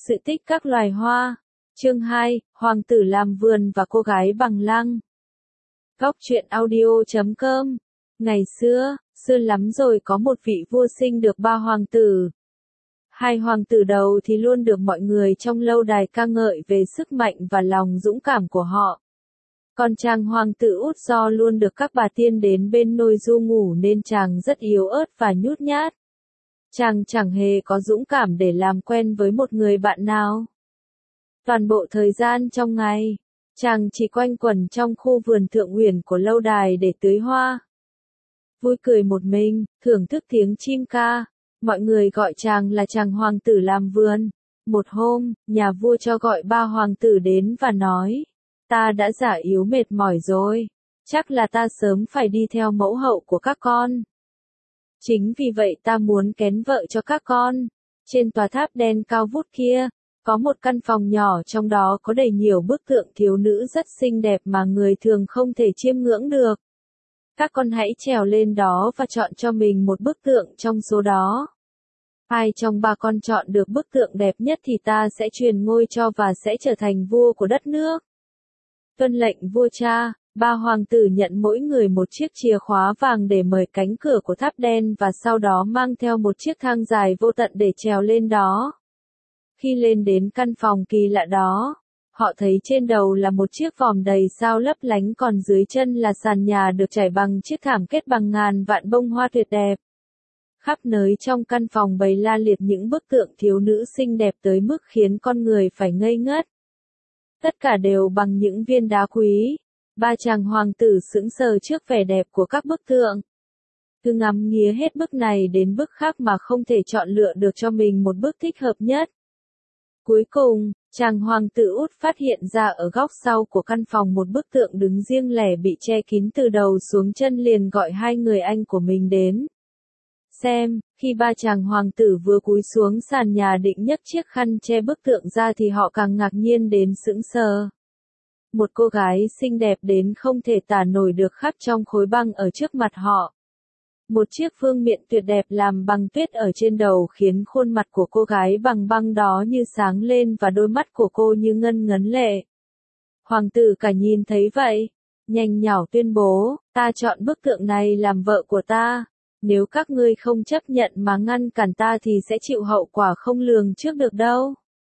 Sự tích các loài hoa. Chương 2, Hoàng tử làm vườn và cô gái bằng lăng. Góc truyện audio.com. Ngày xưa, xưa lắm rồi có một vị vua sinh được 3 hoàng tử. 2 hoàng tử đầu thì luôn được mọi người trong lâu đài ca ngợi về sức mạnh và lòng dũng cảm của họ. Còn chàng hoàng tử út do luôn được các bà tiên đến bên nôi ru ngủ nên chàng rất yếu ớt và nhút nhát. Chàng chẳng hề có dũng cảm để làm quen với một người bạn nào. Toàn bộ thời gian trong ngày, chàng chỉ quanh quẩn trong khu vườn thượng uyển của lâu đài để tưới hoa. Vui cười một mình, thưởng thức tiếng chim ca, mọi người gọi chàng là chàng hoàng tử làm vườn. Một hôm, nhà vua cho gọi 3 hoàng tử đến và nói, ta đã già yếu mệt mỏi rồi, chắc là ta sớm phải đi theo mẫu hậu của các con. Chính vì vậy ta muốn kén vợ cho các con. Trên tòa tháp đen cao vút kia, có một căn phòng nhỏ, trong đó có đầy nhiều bức tượng thiếu nữ rất xinh đẹp mà người thường không thể chiêm ngưỡng được. Các con hãy trèo lên đó và chọn cho mình một bức tượng trong số đó. Ai trong 3 con chọn được bức tượng đẹp nhất thì ta sẽ truyền ngôi cho và sẽ trở thành vua của đất nước. Tuân lệnh vua cha. 3 hoàng tử nhận mỗi người một chiếc chìa khóa vàng để mở cánh cửa của tháp đen và sau đó mang theo một chiếc thang dài vô tận để trèo lên đó. Khi lên đến căn phòng kỳ lạ đó, họ thấy trên đầu là một chiếc vòm đầy sao lấp lánh, còn dưới chân là sàn nhà được trải bằng chiếc thảm kết bằng ngàn vạn bông hoa tuyệt đẹp. Khắp nơi trong căn phòng bày la liệt những bức tượng thiếu nữ xinh đẹp tới mức khiến con người phải ngây ngất. Tất cả đều bằng những viên đá quý. 3 chàng hoàng tử sững sờ trước vẻ đẹp của các bức tượng. Cứ ngắm nghía hết bức này đến bức khác mà không thể chọn lựa được cho mình một bức thích hợp nhất. Cuối cùng, chàng hoàng tử út phát hiện ra ở góc sau của căn phòng một bức tượng đứng riêng lẻ bị che kín từ đầu xuống chân, liền gọi 2 người anh của mình đến. Xem, khi 3 chàng hoàng tử vừa cúi xuống sàn nhà định nhấc chiếc khăn che bức tượng ra thì họ càng ngạc nhiên đến sững sờ. Một cô gái xinh đẹp đến không thể tả nổi được khắc trong khối băng ở trước mặt họ. Một chiếc vương miện tuyệt đẹp làm bằng tuyết ở trên đầu khiến khuôn mặt của cô gái bằng băng đó như sáng lên và đôi mắt của cô như ngân ngấn lệ. Hoàng tử cả nhìn thấy vậy, nhanh nhảu tuyên bố, ta chọn bức tượng này làm vợ của ta. Nếu các ngươi không chấp nhận mà ngăn cản ta thì sẽ chịu hậu quả không lường trước được đâu.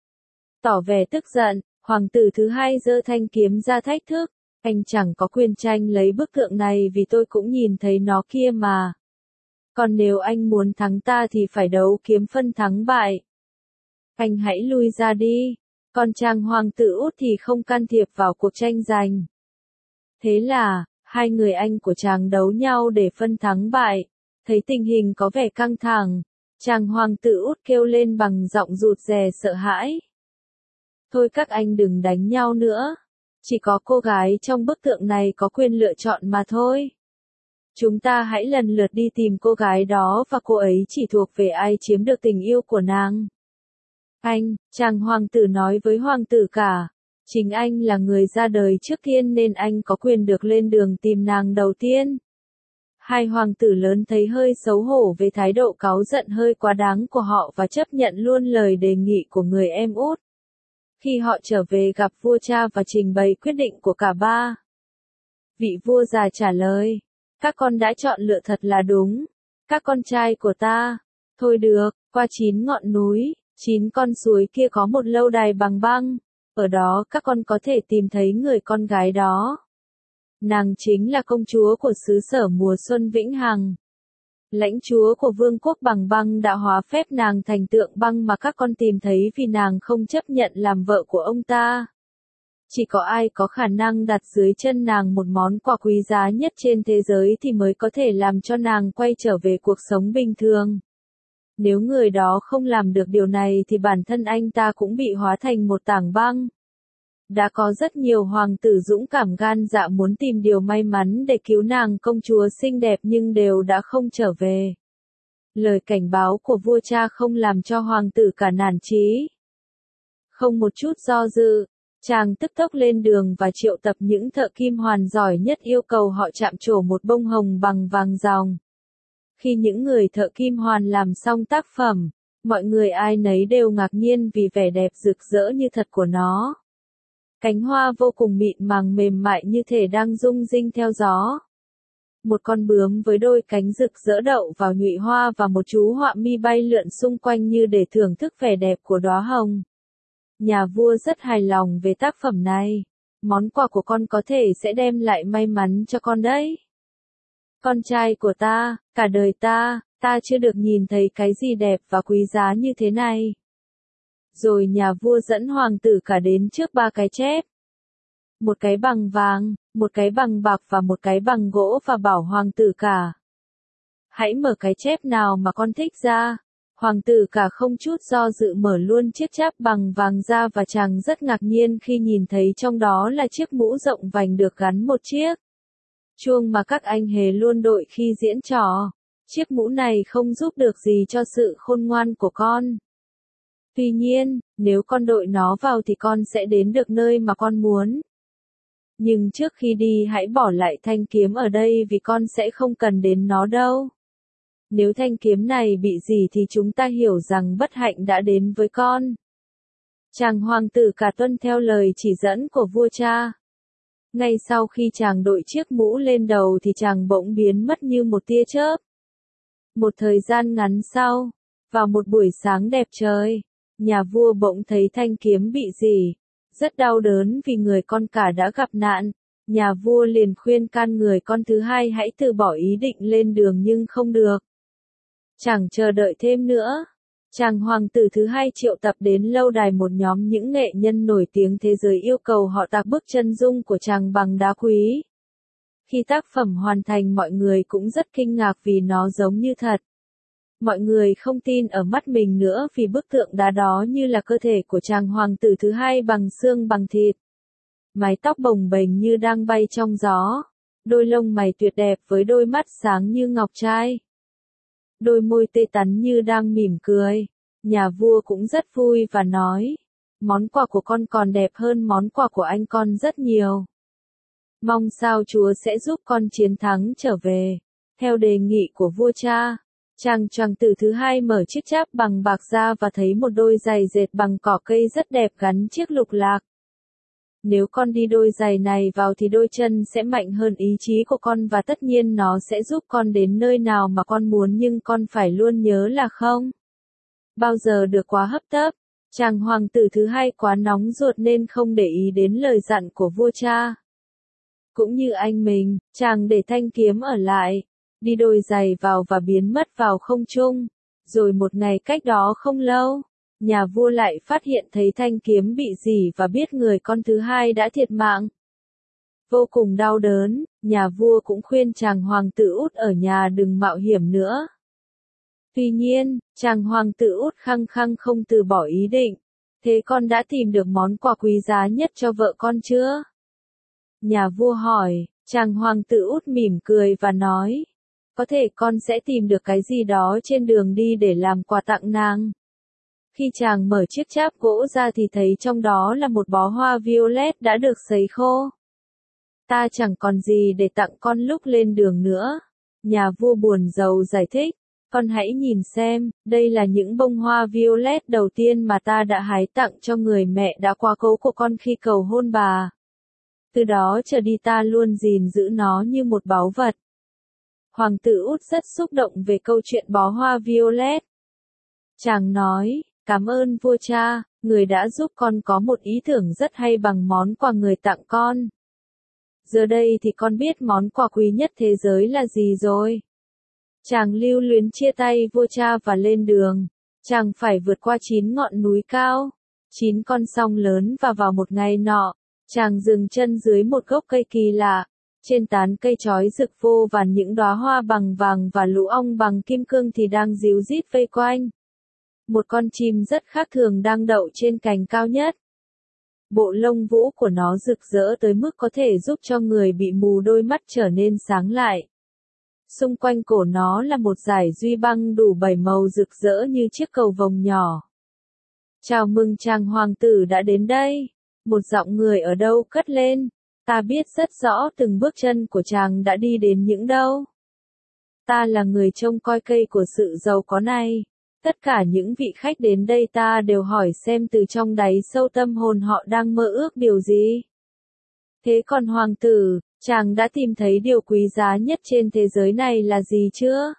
Tỏ vẻ tức giận, hoàng tử thứ 2 giơ thanh kiếm ra thách thức. Anh chẳng có quyền tranh lấy bức tượng này vì tôi cũng nhìn thấy nó kia mà. Còn nếu anh muốn thắng ta thì phải đấu kiếm phân thắng bại. Anh hãy lui ra đi. Còn chàng hoàng tử út thì không can thiệp vào cuộc tranh giành. Thế là, 2 người anh của chàng đấu nhau để phân thắng bại. Thấy tình hình có vẻ căng thẳng, chàng hoàng tử út kêu lên bằng giọng rụt rè sợ hãi. Thôi các anh đừng đánh nhau nữa. Chỉ có cô gái trong bức tượng này có quyền lựa chọn mà thôi. Chúng ta hãy lần lượt đi tìm cô gái đó và cô ấy chỉ thuộc về ai chiếm được tình yêu của nàng. Anh, chàng hoàng tử nói với hoàng tử cả. Chính anh là người ra đời trước tiên nên anh có quyền được lên đường tìm nàng đầu tiên. 2 hoàng tử lớn thấy hơi xấu hổ về thái độ cáu giận hơi quá đáng của họ và chấp nhận luôn lời đề nghị của người em út. Khi họ trở về gặp vua cha và trình bày quyết định của cả 3, vị vua già trả lời, các con đã chọn lựa thật là đúng. Các con trai của ta, thôi được, qua 9 ngọn núi, 9 con suối kia có một lâu đài bằng băng, ở đó các con có thể tìm thấy người con gái đó. Nàng chính là công chúa của xứ sở mùa xuân vĩnh hằng. Lãnh chúa của vương quốc bằng băng đã hóa phép nàng thành tượng băng mà các con tìm thấy vì nàng không chấp nhận làm vợ của ông ta. Chỉ có ai có khả năng đặt dưới chân nàng một món quà quý giá nhất trên thế giới thì mới có thể làm cho nàng quay trở về cuộc sống bình thường. Nếu người đó không làm được điều này thì bản thân anh ta cũng bị hóa thành một tảng băng. Đã có rất nhiều hoàng tử dũng cảm gan dạ muốn tìm điều may mắn để cứu nàng công chúa xinh đẹp nhưng đều đã không trở về. Lời cảnh báo của vua cha không làm cho hoàng tử cả nản chí. Không một chút do dự, chàng tức tốc lên đường và triệu tập những thợ kim hoàn giỏi nhất, yêu cầu họ chạm trổ một bông hồng bằng vàng ròng. Khi những người thợ kim hoàn làm xong tác phẩm, Mọi người ai nấy đều ngạc nhiên vì vẻ đẹp rực rỡ như thật của nó. Cánh hoa vô cùng mịn màng mềm mại như thể đang rung rinh theo gió. Một con bướm với đôi cánh rực rỡ đậu vào nhụy hoa và một chú họa mi bay lượn xung quanh như để thưởng thức vẻ đẹp của đóa hồng. Nhà vua rất hài lòng về tác phẩm này. Món quà của con có thể sẽ đem lại may mắn cho con đấy. Con trai của ta, cả đời ta chưa được nhìn thấy cái gì đẹp và quý giá như thế này. Rồi nhà vua dẫn hoàng tử cả đến trước 3 cái chép. Một cái bằng vàng, một cái bằng bạc và một cái bằng gỗ và bảo hoàng tử cả. Hãy mở cái chép nào mà con thích ra. Hoàng tử cả không chút do dự mở luôn chiếc cháp bằng vàng ra và chàng rất ngạc nhiên khi nhìn thấy trong đó là chiếc mũ rộng vành được gắn một chiếc chuông mà các anh hề luôn đội khi diễn trò. Chiếc mũ này không giúp được gì cho sự khôn ngoan của con. Tuy nhiên, nếu con đội nó vào thì con sẽ đến được nơi mà con muốn. Nhưng trước khi đi hãy bỏ lại thanh kiếm ở đây vì con sẽ không cần đến nó đâu. Nếu thanh kiếm này bị gì thì chúng ta hiểu rằng bất hạnh đã đến với con. Chàng hoàng tử cả tuân theo lời chỉ dẫn của vua cha. Ngay sau khi chàng đội chiếc mũ lên đầu thì chàng bỗng biến mất như một tia chớp. Một thời gian ngắn sau, vào một buổi sáng đẹp trời, nhà vua bỗng thấy thanh kiếm bị rỉ. Rất đau đớn vì người con cả đã gặp nạn. Nhà vua liền khuyên can người con thứ hai hãy từ bỏ ý định lên đường nhưng không được. Chẳng chờ đợi thêm nữa. Chàng hoàng tử thứ hai triệu tập đến lâu đài một nhóm những nghệ nhân nổi tiếng thế giới yêu cầu họ tạc bức chân dung của chàng bằng đá quý. Khi tác phẩm hoàn thành mọi người cũng rất kinh ngạc vì nó giống như thật. Mọi người không tin ở mắt mình nữa vì bức tượng đá đó như là cơ thể của chàng hoàng tử thứ hai bằng xương bằng thịt. Mái tóc bồng bềnh như đang bay trong gió. Đôi lông mày tuyệt đẹp với đôi mắt sáng như ngọc trai. Đôi môi tê tắn như đang mỉm cười. Nhà vua cũng rất vui và nói, món quà của con còn đẹp hơn món quà của anh con rất nhiều. Mong sao Chúa sẽ giúp con chiến thắng trở về. Theo đề nghị của vua cha, chàng choàng tử thứ hai mở chiếc cháp bằng bạc ra và thấy một đôi giày dệt bằng cỏ cây rất đẹp gắn chiếc lục lạc. Nếu con đi đôi giày này vào thì đôi chân sẽ mạnh hơn ý chí của con và tất nhiên nó sẽ giúp con đến nơi nào mà con muốn nhưng con phải luôn nhớ là không bao giờ được quá hấp tấp. Chàng hoàng tử thứ hai quá nóng ruột nên không để ý đến lời dặn của vua cha. Cũng như anh mình, chàng để thanh kiếm ở lại, đi đôi giày vào và biến mất vào không trung. Rồi một ngày cách đó không lâu, nhà vua lại phát hiện thấy thanh kiếm bị rỉ và biết người con thứ hai đã thiệt mạng. Vô cùng đau đớn, nhà vua cũng khuyên chàng hoàng tử út ở nhà đừng mạo hiểm nữa. Tuy nhiên, chàng hoàng tử út khăng khăng không từ bỏ ý định. Thế con đã tìm được món quà quý giá nhất cho vợ con chưa? Nhà vua hỏi, chàng hoàng tử út mỉm cười và nói, có thể con sẽ tìm được cái gì đó trên đường đi để làm quà tặng nàng. Khi chàng mở chiếc cháp gỗ ra thì thấy trong đó là một bó hoa violet đã được sấy khô. Ta chẳng còn gì để tặng con lúc lên đường nữa. Nhà vua buồn rầu giải thích. Con hãy nhìn xem, đây là những bông hoa violet đầu tiên mà ta đã hái tặng cho người mẹ đã quá cố của con khi cầu hôn bà. Từ đó trở đi ta luôn gìn giữ nó như một báu vật. Hoàng tử út rất xúc động về câu chuyện bó hoa violet. Chàng nói, cảm ơn vua cha, người đã giúp con có một ý tưởng rất hay bằng món quà người tặng con. Giờ đây thì con biết món quà quý nhất thế giới là gì rồi. Chàng lưu luyến chia tay vua cha và lên đường. Chàng phải vượt qua 9 ngọn núi cao, 9 con sông lớn và vào một ngày nọ, chàng dừng chân dưới một gốc cây kỳ lạ. Trên tán cây chói rực vô vàn những đóa hoa bằng vàng và lũ ong bằng kim cương thì đang ríu rít vây quanh. Một con chim rất khác thường đang đậu trên cành cao nhất. Bộ lông vũ của nó rực rỡ tới mức có thể giúp cho người bị mù đôi mắt trở nên sáng lại. Xung quanh cổ nó là một dải duy băng đủ 7 màu rực rỡ như chiếc cầu vồng nhỏ. Chào mừng chàng hoàng tử đã đến đây. Một giọng người ở đâu cất lên. Ta biết rất rõ từng bước chân của chàng đã đi đến những đâu. Ta là người trông coi cây của sự giàu có này. Tất cả những vị khách đến đây ta đều hỏi xem từ trong đáy sâu tâm hồn họ đang mơ ước điều gì. Thế còn hoàng tử, chàng đã tìm thấy điều quý giá nhất trên thế giới này là gì chưa?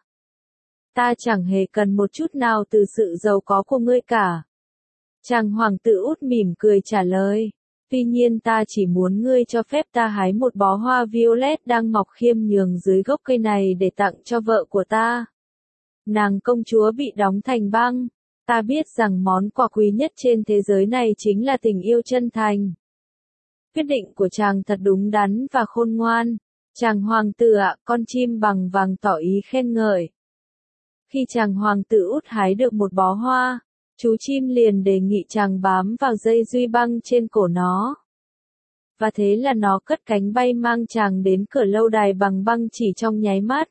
Ta chẳng hề cần một chút nào từ sự giàu có của ngươi cả. Chàng hoàng tử út mỉm cười trả lời. Tuy nhiên ta chỉ muốn ngươi cho phép ta hái một bó hoa violet đang mọc khiêm nhường dưới gốc cây này để tặng cho vợ của ta. Nàng công chúa bị đóng thành băng. Ta biết rằng món quà quý nhất trên thế giới này chính là tình yêu chân thành. Quyết định của chàng thật đúng đắn và khôn ngoan. Chàng hoàng tử ạ, con chim bằng vàng tỏ ý khen ngợi. Khi chàng hoàng tử út hái được một bó hoa, chú chim liền đề nghị chàng bám vào dây duy băng trên cổ nó. Và thế là nó cất cánh bay mang chàng đến cửa lâu đài bằng băng chỉ trong nháy mắt.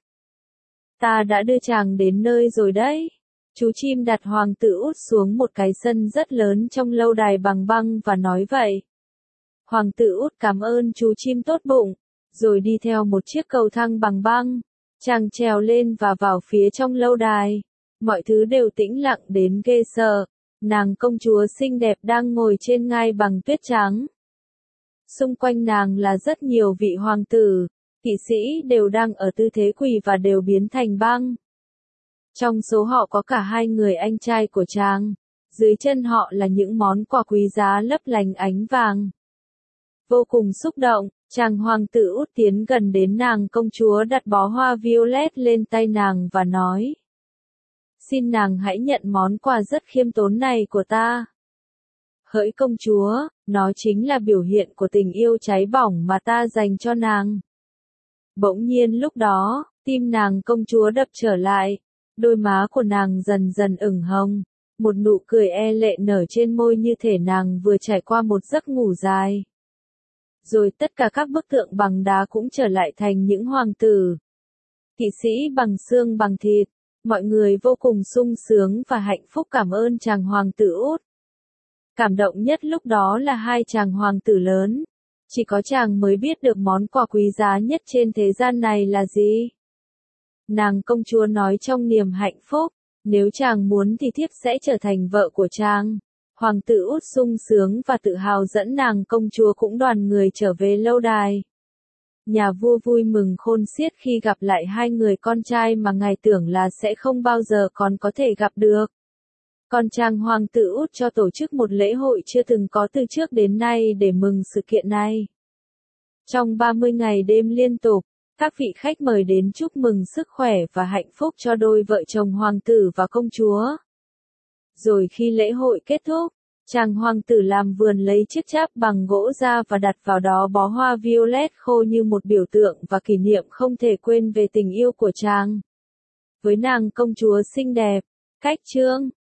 Ta đã đưa chàng đến nơi rồi đấy. Chú chim đặt hoàng tử út xuống một cái sân rất lớn trong lâu đài bằng băng và nói vậy. Hoàng tử út cảm ơn chú chim tốt bụng, rồi đi theo một chiếc cầu thang bằng băng. Chàng trèo lên và vào phía trong lâu đài. Mọi thứ đều tĩnh lặng đến ghê sợ. Nàng công chúa xinh đẹp đang ngồi trên ngai bằng tuyết trắng. Xung quanh nàng là rất nhiều vị hoàng tử, kỵ sĩ đều đang ở tư thế quỳ và đều biến thành băng. Trong số họ có cả hai người anh trai của chàng. Dưới chân họ là những món quà quý giá lấp lánh ánh vàng. Vô cùng xúc động, chàng hoàng tử út tiến gần đến nàng công chúa đặt bó hoa violet lên tay nàng và nói. Xin nàng hãy nhận món quà rất khiêm tốn này của ta. Hỡi công chúa, nó chính là biểu hiện của tình yêu cháy bỏng mà ta dành cho nàng. Bỗng nhiên lúc đó, tim nàng công chúa đập trở lại, đôi má của nàng dần dần ửng hồng, một nụ cười e lệ nở trên môi như thể nàng vừa trải qua một giấc ngủ dài. Rồi tất cả các bức tượng bằng đá cũng trở lại thành những hoàng tử. Kỵ sĩ bằng xương bằng thịt, mọi người vô cùng sung sướng và hạnh phúc cảm ơn chàng hoàng tử út. Cảm động nhất lúc đó là hai chàng hoàng tử lớn. Chỉ có chàng mới biết được món quà quý giá nhất trên thế gian này là gì. Nàng công chúa nói trong niềm hạnh phúc, nếu chàng muốn thì thiếp sẽ trở thành vợ của chàng. Hoàng tử út sung sướng và tự hào dẫn nàng công chúa cũng đoàn người trở về lâu đài. Nhà vua vui mừng khôn xiết khi gặp lại hai người con trai mà ngài tưởng là sẽ không bao giờ còn có thể gặp được. Còn chàng hoàng tử út cho tổ chức một lễ hội chưa từng có từ trước đến nay để mừng sự kiện này. Trong 30 ngày đêm liên tục, các vị khách mời đến chúc mừng sức khỏe và hạnh phúc cho đôi vợ chồng hoàng tử và công chúa. Rồi khi lễ hội kết thúc, chàng hoàng tử làm vườn lấy chiếc cháp bằng gỗ ra và đặt vào đó bó hoa violet khô như một biểu tượng và kỷ niệm không thể quên về tình yêu của chàng với nàng công chúa xinh đẹp. Cách chương